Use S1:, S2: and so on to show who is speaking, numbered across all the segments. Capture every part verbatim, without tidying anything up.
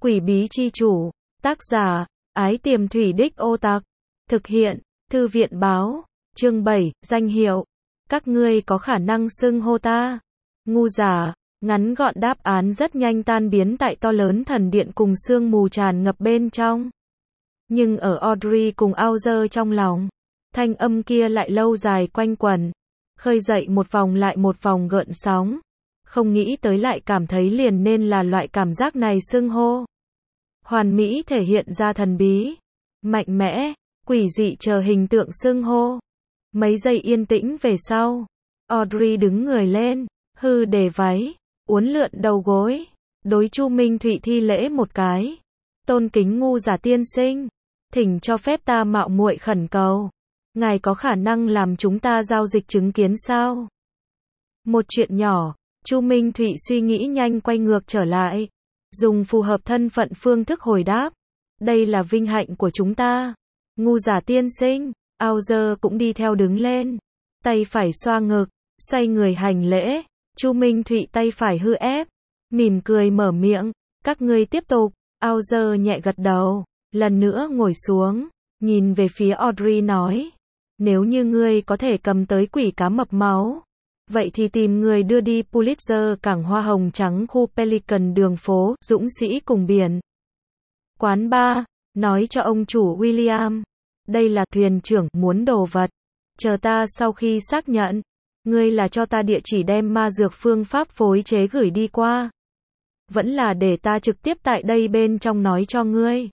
S1: Quỷ bí chi chủ, tác giả, Ái Tiềm Thủy Đích Ô Tặc, thực hiện, Thư viện báo, chương bảy, danh hiệu, các ngươi có khả năng xưng hô ta, ngu giả, ngắn gọn đáp án rất nhanh tan biến tại to lớn thần điện cùng sương mù tràn ngập bên trong. Nhưng ở Audrey cùng Auger trong lòng, thanh âm kia lại lâu dài quanh quẩn, khơi dậy một vòng lại một vòng gợn sóng. Không nghĩ tới lại cảm thấy liền nên là loại cảm giác này xưng hô. Hoàn mỹ thể hiện ra thần bí, mạnh mẽ, quỷ dị chờ hình tượng xưng hô. Mấy giây yên tĩnh về sau, Audrey đứng người lên, hư đề váy, uốn lượn đầu gối, đối Chu Minh Thụy thi lễ một cái. Tôn kính ngu giả tiên sinh, thỉnh cho phép ta mạo muội khẩn cầu. Ngài có khả năng làm chúng ta giao dịch chứng kiến sao? Một chuyện nhỏ, Chu Minh Thụy suy nghĩ nhanh quay ngược trở lại, dùng phù hợp thân phận phương thức hồi đáp. Đây là vinh hạnh của chúng ta. Ngu giả tiên sinh, Auger cũng đi theo đứng lên, tay phải xoa ngực, xoay người hành lễ. Chu Minh Thụy tay phải hư ép, mỉm cười mở miệng, các ngươi tiếp tục. Auger nhẹ gật đầu, lần nữa ngồi xuống, nhìn về phía Audrey nói, nếu như ngươi có thể cầm tới quỷ cá mập máu, vậy thì tìm người đưa đi Pulitzer cảng hoa hồng trắng khu Pelican đường phố, dũng sĩ cùng biển. Quán ba, nói cho ông chủ William, đây là thuyền trưởng muốn đồ vật. Chờ ta sau khi xác nhận, ngươi là cho ta địa chỉ đem ma dược phương pháp phối chế gửi đi qua. Vẫn là để ta trực tiếp tại đây bên trong nói cho ngươi.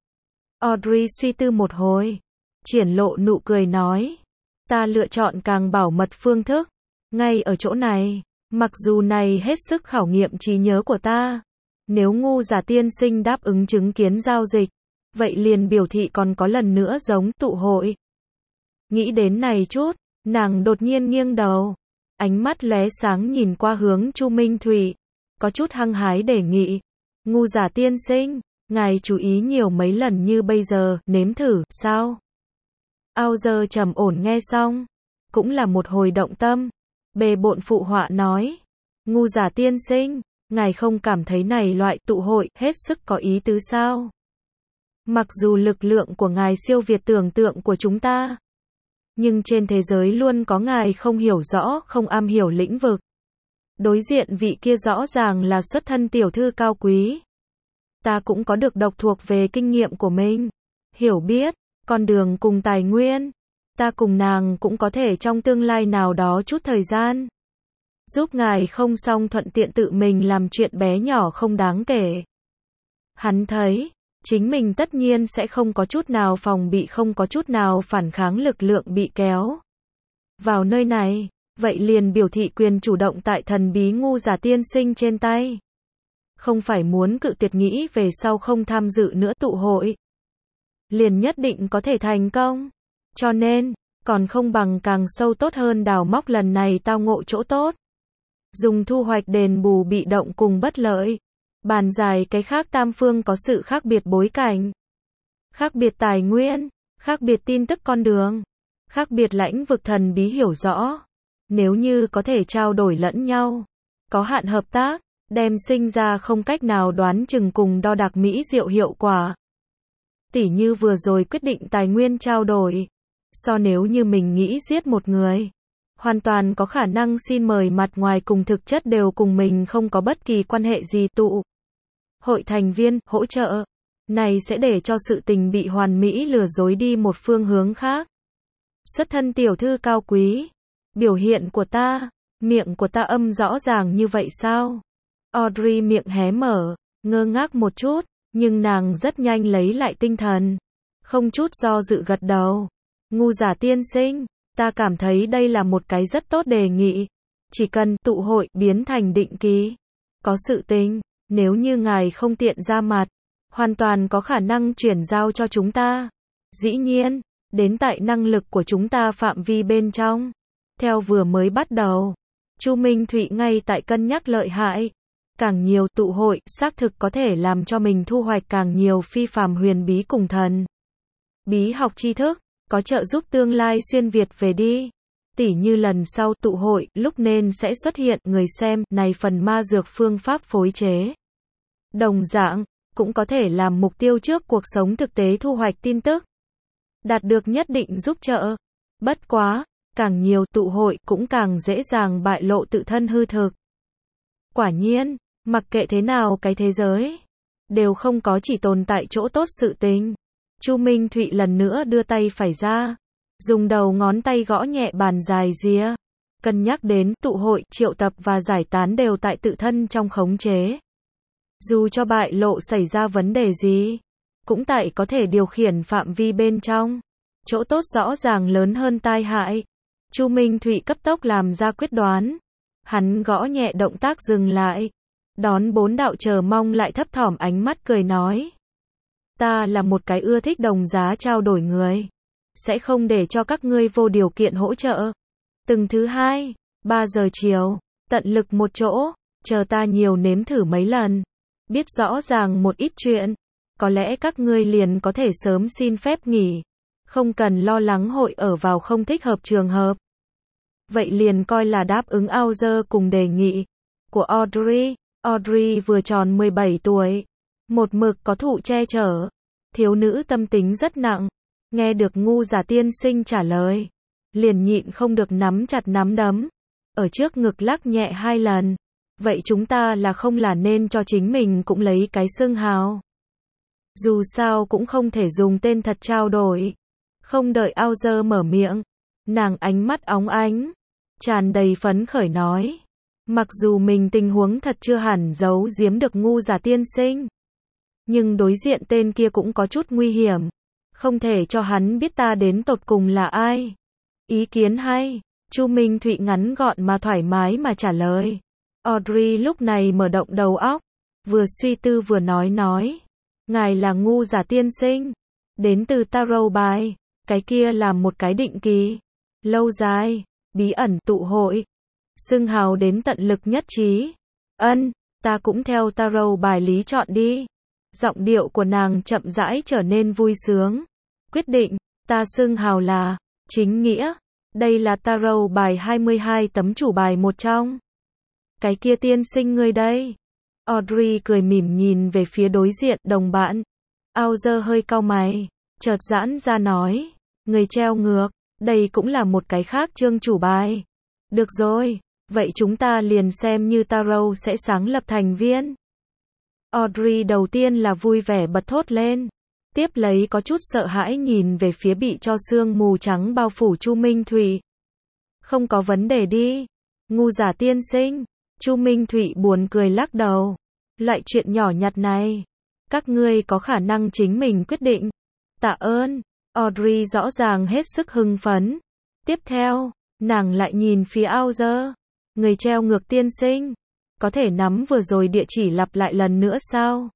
S1: Audrey suy tư một hồi, triển lộ nụ cười nói, ta lựa chọn càng bảo mật phương thức. Ngay ở chỗ này, mặc dù này hết sức khảo nghiệm trí nhớ của ta, nếu ngu giả tiên sinh đáp ứng chứng kiến giao dịch, vậy liền biểu thị còn có lần nữa giống tụ hội. Nghĩ đến này chút, nàng đột nhiên nghiêng đầu, ánh mắt lóe sáng nhìn qua hướng Chu Minh Thụy, có chút hăng hái đề nghị, ngu giả tiên sinh, ngài chú ý nhiều mấy lần như bây giờ, nếm thử, sao? Auger trầm ổn nghe xong, cũng là một hồi động tâm. Bề bộn phụ họa nói, ngu giả tiên sinh, ngài không cảm thấy này loại tụ hội hết sức có ý tứ sao? Mặc dù lực lượng của ngài siêu việt tưởng tượng của chúng ta, nhưng trên thế giới luôn có ngài không hiểu rõ, không am hiểu lĩnh vực. Đối diện vị kia rõ ràng là xuất thân tiểu thư cao quý. Ta cũng có được độc thuộc về kinh nghiệm của mình, hiểu biết, con đường cùng tài nguyên. Ta cùng nàng cũng có thể trong tương lai nào đó chút thời gian giúp ngài không xong thuận tiện tự mình làm chuyện bé nhỏ không đáng kể. Hắn thấy, chính mình tất nhiên sẽ không có chút nào phòng bị, không có chút nào phản kháng, lực lượng bị kéo vào nơi này, vậy liền biểu thị quyền chủ động tại thần bí ngu giả tiên sinh trên tay. Không phải muốn cự tuyệt nghĩ về sau không tham dự nữa tụ hội, liền nhất định có thể thành công. Cho nên, còn không bằng càng sâu tốt hơn đào móc lần này tao ngộ chỗ tốt. Dùng thu hoạch đền bù bị động cùng bất lợi. Bàn dài cái khác tam phương có sự khác biệt bối cảnh, khác biệt tài nguyên, khác biệt tin tức con đường, khác biệt lãnh vực thần bí hiểu rõ. Nếu như có thể trao đổi lẫn nhau, có hạn hợp tác, đem sinh ra không cách nào đoán chừng cùng đo đạc mỹ diệu hiệu quả. Tỉ như vừa rồi quyết định tài nguyên trao đổi. So nếu như mình nghĩ giết một người, hoàn toàn có khả năng xin mời mặt ngoài cùng thực chất đều cùng mình không có bất kỳ quan hệ gì tụ hội thành viên, hỗ trợ. Này sẽ để cho sự tình bị hoàn mỹ lừa dối đi một phương hướng khác. Xuất thân tiểu thư cao quý, biểu hiện của ta, miệng của ta âm rõ ràng như vậy sao? Audrey miệng hé mở, ngơ ngác một chút, nhưng nàng rất nhanh lấy lại tinh thần, không chút do dự gật đầu. Ngu giả tiên sinh, ta cảm thấy đây là một cái rất tốt đề nghị. Chỉ cần tụ hội biến thành định kỳ, có sự tình, nếu như ngài không tiện ra mặt, hoàn toàn có khả năng chuyển giao cho chúng ta. Dĩ nhiên, đến tại năng lực của chúng ta phạm vi bên trong. Theo vừa mới bắt đầu, Chu Minh Thụy ngay tại cân nhắc lợi hại. Càng nhiều tụ hội, xác thực có thể làm cho mình thu hoạch càng nhiều phi phàm huyền bí cùng thần bí học tri thức. Có trợ giúp tương lai xuyên Việt về đi. Tỉ như lần sau tụ hội, lúc nên sẽ xuất hiện người xem này phần ma dược phương pháp phối chế. Đồng dạng, cũng có thể làm mục tiêu trước cuộc sống thực tế thu hoạch tin tức. Đạt được nhất định giúp trợ. Bất quá, càng nhiều tụ hội cũng càng dễ dàng bại lộ tự thân hư thực. Quả nhiên, mặc kệ thế nào cái thế giới, đều không có chỉ tồn tại chỗ tốt sự tình. Chu Minh Thụy lần nữa đưa tay phải ra, dùng đầu ngón tay gõ nhẹ bàn dài rìa. Cân nhắc đến tụ hội, triệu tập và giải tán đều tại tự thân trong khống chế. Dù cho bại lộ xảy ra vấn đề gì, cũng tại có thể điều khiển phạm vi bên trong. Chỗ tốt rõ ràng lớn hơn tai hại. Chu Minh Thụy cấp tốc làm ra quyết đoán. Hắn gõ nhẹ động tác dừng lại. Đón bốn đạo chờ mong lại thấp thỏm ánh mắt cười nói. Ta là một cái ưa thích đồng giá trao đổi người. Sẽ không để cho các ngươi vô điều kiện hỗ trợ. Từng thứ hai, ba giờ chiều, tận lực một chỗ, chờ ta nhiều nếm thử mấy lần. Biết rõ ràng một ít chuyện. Có lẽ các ngươi liền có thể sớm xin phép nghỉ. Không cần lo lắng hội ở vào không thích hợp trường hợp. Vậy liền coi là đáp ứng Auger cùng đề nghị của Audrey. Audrey vừa tròn mười bảy tuổi. Một mực có thụ che chở. Thiếu nữ tâm tính rất nặng. Nghe được ngu giả tiên sinh trả lời. Liền nhịn không được nắm chặt nắm đấm. Ở trước ngực lắc nhẹ hai lần. Vậy chúng ta là không là nên cho chính mình cũng lấy cái xưng hào. Dù sao cũng không thể dùng tên thật trao đổi. Không đợi Auger mở miệng. Nàng ánh mắt óng ánh. Tràn đầy phấn khởi nói. Mặc dù mình tình huống thật chưa hẳn giấu giếm được ngu giả tiên sinh. Nhưng đối diện tên kia cũng có chút nguy hiểm. Không thể cho hắn biết ta đến tột cùng là ai. Ý kiến hay. Chu Minh Thụy ngắn gọn mà thoải mái mà trả lời. Audrey lúc này mở động đầu óc. Vừa suy tư vừa nói nói. Ngài là ngu giả tiên sinh. Đến từ tarot bài. Cái kia là một cái định kỳ. Lâu dài. Bí ẩn tụ hội. Xưng hào đến tận lực nhất trí. Ân, ta cũng theo tarot bài lý chọn đi. Giọng điệu của nàng chậm rãi trở nên vui sướng. Quyết định, ta xưng hào là chính nghĩa. Đây là tarot bài hai mươi hai tấm chủ bài một trong. Cái kia tiên sinh ngươi đây. Audrey cười mỉm nhìn về phía đối diện đồng bạn. Auger hơi cau mày, chợt giãn ra nói. Người treo ngược, đây cũng là một cái khác chương chủ bài. Được rồi, vậy chúng ta liền xem như tarot sẽ sáng lập thành viên. Audrey đầu tiên là vui vẻ bật thốt lên. Tiếp lấy có chút sợ hãi nhìn về phía bị cho sương mù trắng bao phủ Chu Minh Thụy. Không có vấn đề đi. Ngu giả tiên sinh. Chu Minh Thụy buồn cười lắc đầu. Loại chuyện nhỏ nhặt này. Các ngươi có khả năng chính mình quyết định. Tạ ơn. Audrey rõ ràng hết sức hưng phấn. Tiếp theo, nàng lại nhìn phía Auger. Người treo ngược tiên sinh. Có thể nắm vừa rồi địa chỉ lặp lại lần nữa sao?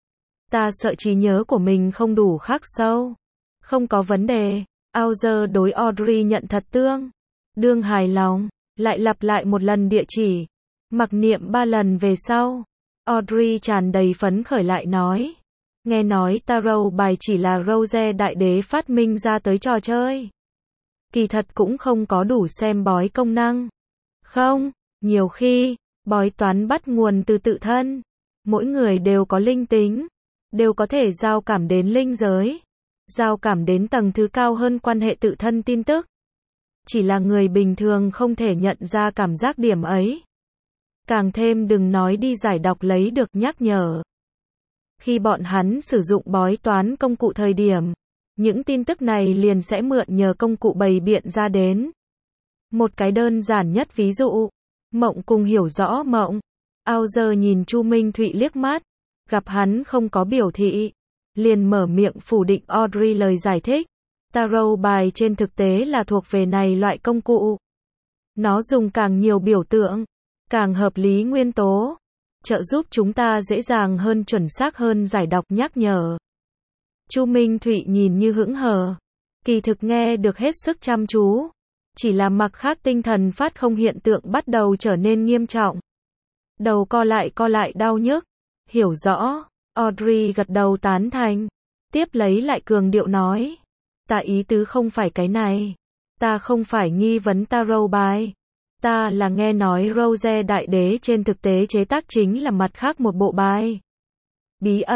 S1: Ta sợ trí nhớ của mình không đủ khắc sâu. Không có vấn đề. Auger đối Audrey nhận thật tương đương hài lòng. Lại lặp lại một lần địa chỉ. Mặc niệm ba lần về sau. Audrey tràn đầy phấn khởi lại nói. Nghe nói tarot bài chỉ là Rose đại đế phát minh ra tới trò chơi. Kỳ thật cũng không có đủ xem bói công năng. Không, nhiều khi, bói toán bắt nguồn từ tự thân. Mỗi người đều có linh tính. Đều có thể giao cảm đến linh giới. Giao cảm đến tầng thứ cao hơn quan hệ tự thân tin tức. Chỉ là người bình thường không thể nhận ra cảm giác điểm ấy. Càng thêm đừng nói đi giải đọc lấy được nhắc nhở. Khi bọn hắn sử dụng bói toán công cụ thời điểm, những tin tức này liền sẽ mượn nhờ công cụ bày biện ra đến. Một cái đơn giản nhất ví dụ, mộng cùng hiểu rõ mộng. Auger nhìn Chu Minh Thụy liếc mắt, gặp hắn không có biểu thị, liền mở miệng phủ định Audrey lời giải thích. Tarot bài trên thực tế là thuộc về này loại công cụ. Nó dùng càng nhiều biểu tượng, càng hợp lý nguyên tố, trợ giúp chúng ta dễ dàng hơn chuẩn xác hơn giải đọc nhắc nhở. Chu Minh Thụy nhìn như hững hờ, kỳ thực nghe được hết sức chăm chú, chỉ là mặc khác tinh thần phát không hiện tượng bắt đầu trở nên nghiêm trọng. Đầu co lại co lại đau nhức, hiểu rõ, Audrey gật đầu tán thành, tiếp lấy lại cường điệu nói, ta ý tứ không phải cái này, ta không phải nghi vấn tarot bài. Ta là nghe nói Rose đại đế trên thực tế chế tác chính là mặt khác một bộ bài. Bí ẩn,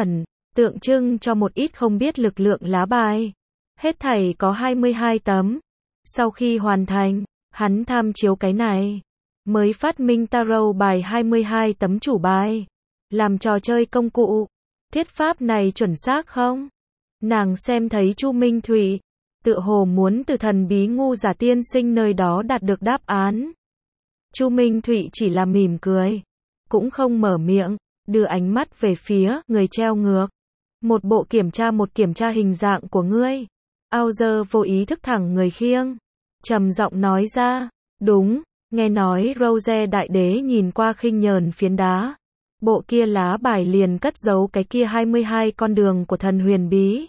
S1: tượng trưng cho một ít không biết lực lượng lá bài. Hết thảy có hai mươi hai tấm. Sau khi hoàn thành, hắn tham chiếu cái này, mới phát minh tarot bài hai mươi hai tấm chủ bài, làm trò chơi công cụ. Thuyết pháp này chuẩn xác không? Nàng xem thấy Chu Minh Thụy, tựa hồ muốn từ thần bí ngu giả tiên sinh nơi đó đạt được đáp án. Chu Minh Thụy chỉ là mỉm cười, cũng không mở miệng, đưa ánh mắt về phía người treo ngược. Một bộ kiểm tra một kiểm tra hình dạng của ngươi. Auger vô ý thức thẳng người khiêng, trầm giọng nói ra, đúng, nghe nói Rose đại đế nhìn qua khinh nhờn phiến đá. Bộ kia lá bài liền cất giấu cái kia hai mươi hai con đường của thần huyền bí.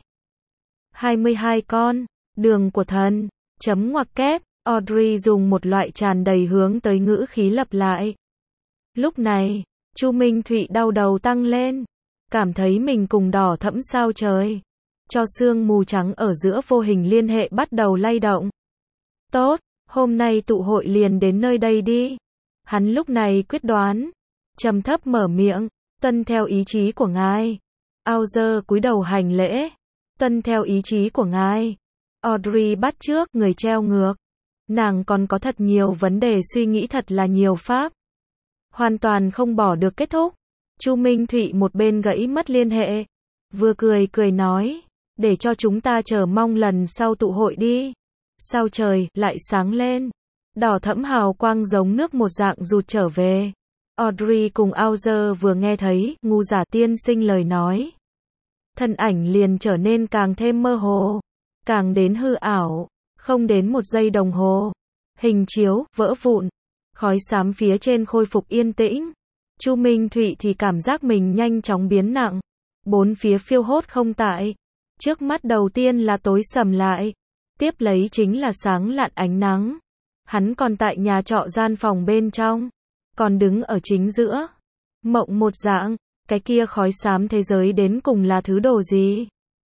S1: hai mươi hai con, đường của thần, chấm ngoặc kép, Audrey dùng một loại tràn đầy hướng tới ngữ khí lặp lại. Lúc này, Chu Minh Thụy đau đầu tăng lên, cảm thấy mình cùng đỏ thẫm sao trời, cho sương mù trắng ở giữa vô hình liên hệ bắt đầu lay động. Tốt, hôm nay tụ hội liền đến nơi đây đi. Hắn lúc này quyết đoán, trầm thấp mở miệng, tuân theo ý chí của ngài. Auger cúi đầu hành lễ, tuân theo ý chí của ngài. Audrey bắt trước người treo ngược. Nàng còn có thật nhiều vấn đề suy nghĩ, thật là nhiều pháp. Hoàn toàn không bỏ được kết thúc. Chu Minh Thụy một bên gãy mất liên hệ, vừa cười cười nói, để cho chúng ta chờ mong lần sau tụ hội đi. Sao trời lại sáng lên, đỏ thẫm hào quang giống nước một dạng rụt trở về. Audrey cùng Auger vừa nghe thấy ngu giả tiên sinh lời nói, thân ảnh liền trở nên càng thêm mơ hồ, càng đến hư ảo. Không đến một giây đồng hồ, hình chiếu vỡ vụn, khói xám phía trên khôi phục yên tĩnh. Chu Minh Thụy thì cảm giác mình nhanh chóng biến nặng, bốn phía phiêu hốt không tại. Trước mắt đầu tiên là tối sầm lại, tiếp lấy chính là sáng lạn ánh nắng. Hắn còn tại nhà trọ gian phòng bên trong, còn đứng ở chính giữa, mộng một dạng. Cái kia khói xám thế giới đến cùng là thứ đồ gì?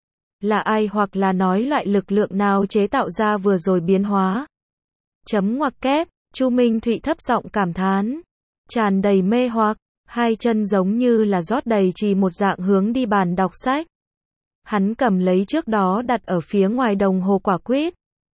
S1: Là ai hoặc là nói loại lực lượng nào chế tạo ra vừa rồi biến hóa? Chấm ngoặc kép, Chu Minh Thụy thấp giọng cảm thán, tràn đầy mê hoặc, hai chân giống như là rót đầy trì một dạng hướng đi bàn đọc sách. Hắn cầm lấy trước đó đặt ở phía ngoài đồng hồ quả quýt,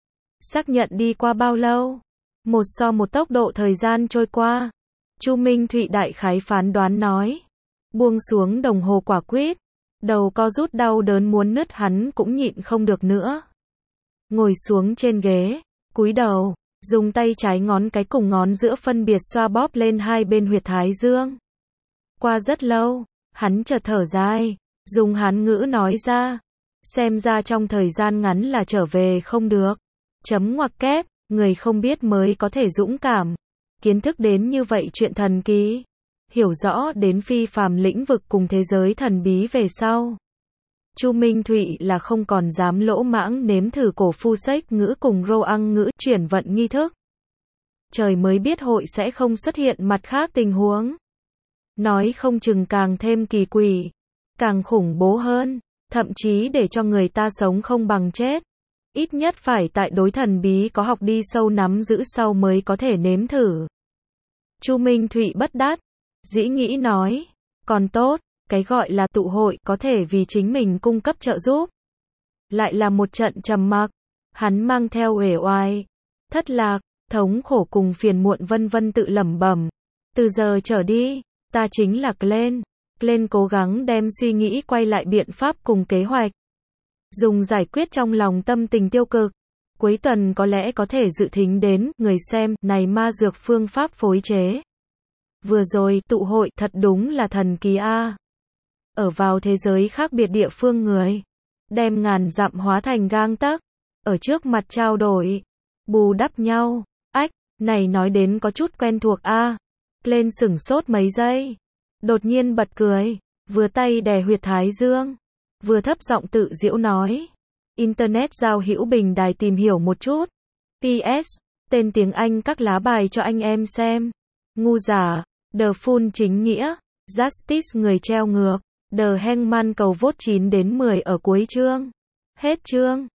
S1: xác nhận đi qua bao lâu. Một so một tốc độ thời gian trôi qua. Chu Minh Thụy đại khái phán đoán nói, buông xuống đồng hồ quả quýt, đầu co rút đau đớn muốn nứt hắn cũng nhịn không được nữa. Ngồi xuống trên ghế, cúi đầu, dùng tay trái ngón cái cùng ngón giữa phân biệt xoa bóp lên hai bên huyệt thái dương. Qua rất lâu, hắn chợt thở dài, dùng Hán ngữ nói ra, xem ra trong thời gian ngắn là trở về không được. Chấm ngoặc kép, người không biết mới có thể dũng cảm, kiến thức đến như vậy chuyện thần kỳ, hiểu rõ đến phi phàm lĩnh vực cùng thế giới thần bí về sau. Chu Minh Thụy là không còn dám lỗ mãng nếm thử cổ phu sách ngữ cùng rô ăn ngữ chuyển vận nghi thức. Trời mới biết hội sẽ không xuất hiện mặt khác tình huống. Nói không chừng càng thêm kỳ quỷ, càng khủng bố hơn, thậm chí để cho người ta sống không bằng chết. Ít nhất phải tại đối thần bí có học đi sâu nắm giữ sau mới có thể nếm thử. Chu Minh Thụy bất đắc dĩ nghĩ nói, còn tốt, cái gọi là tụ hội có thể vì chính mình cung cấp trợ giúp. Lại là một trận trầm mặc, hắn mang theo uể oai, thất lạc, thống khổ cùng phiền muộn vân vân tự lẩm bẩm. Từ giờ trở đi, ta chính là Glenn. Glenn cố gắng đem suy nghĩ quay lại biện pháp cùng kế hoạch, dùng giải quyết trong lòng tâm tình tiêu cực. Cuối tuần có lẽ có thể dự thính đến, người xem, này ma dược phương pháp phối chế. Vừa rồi, tụ hội, thật đúng là thần kỳ a. Ở vào thế giới khác biệt địa phương người, đem ngàn dặm hóa thành gang tấc, ở trước mặt trao đổi, bù đắp nhau. Ách, này nói đến có chút quen thuộc a. Lên sửng sốt mấy giây, đột nhiên bật cười, vừa tay đè huyệt thái dương, vừa thấp giọng tự giễu nói, Internet giao hữu bình đài tìm hiểu một chút. pê ét, tên tiếng Anh các lá bài cho anh em xem. Ngu giả, The Fool chính nghĩa, Justice người treo ngược, The Hangman cầu vote chín đến mười ở cuối chương. Hết chương.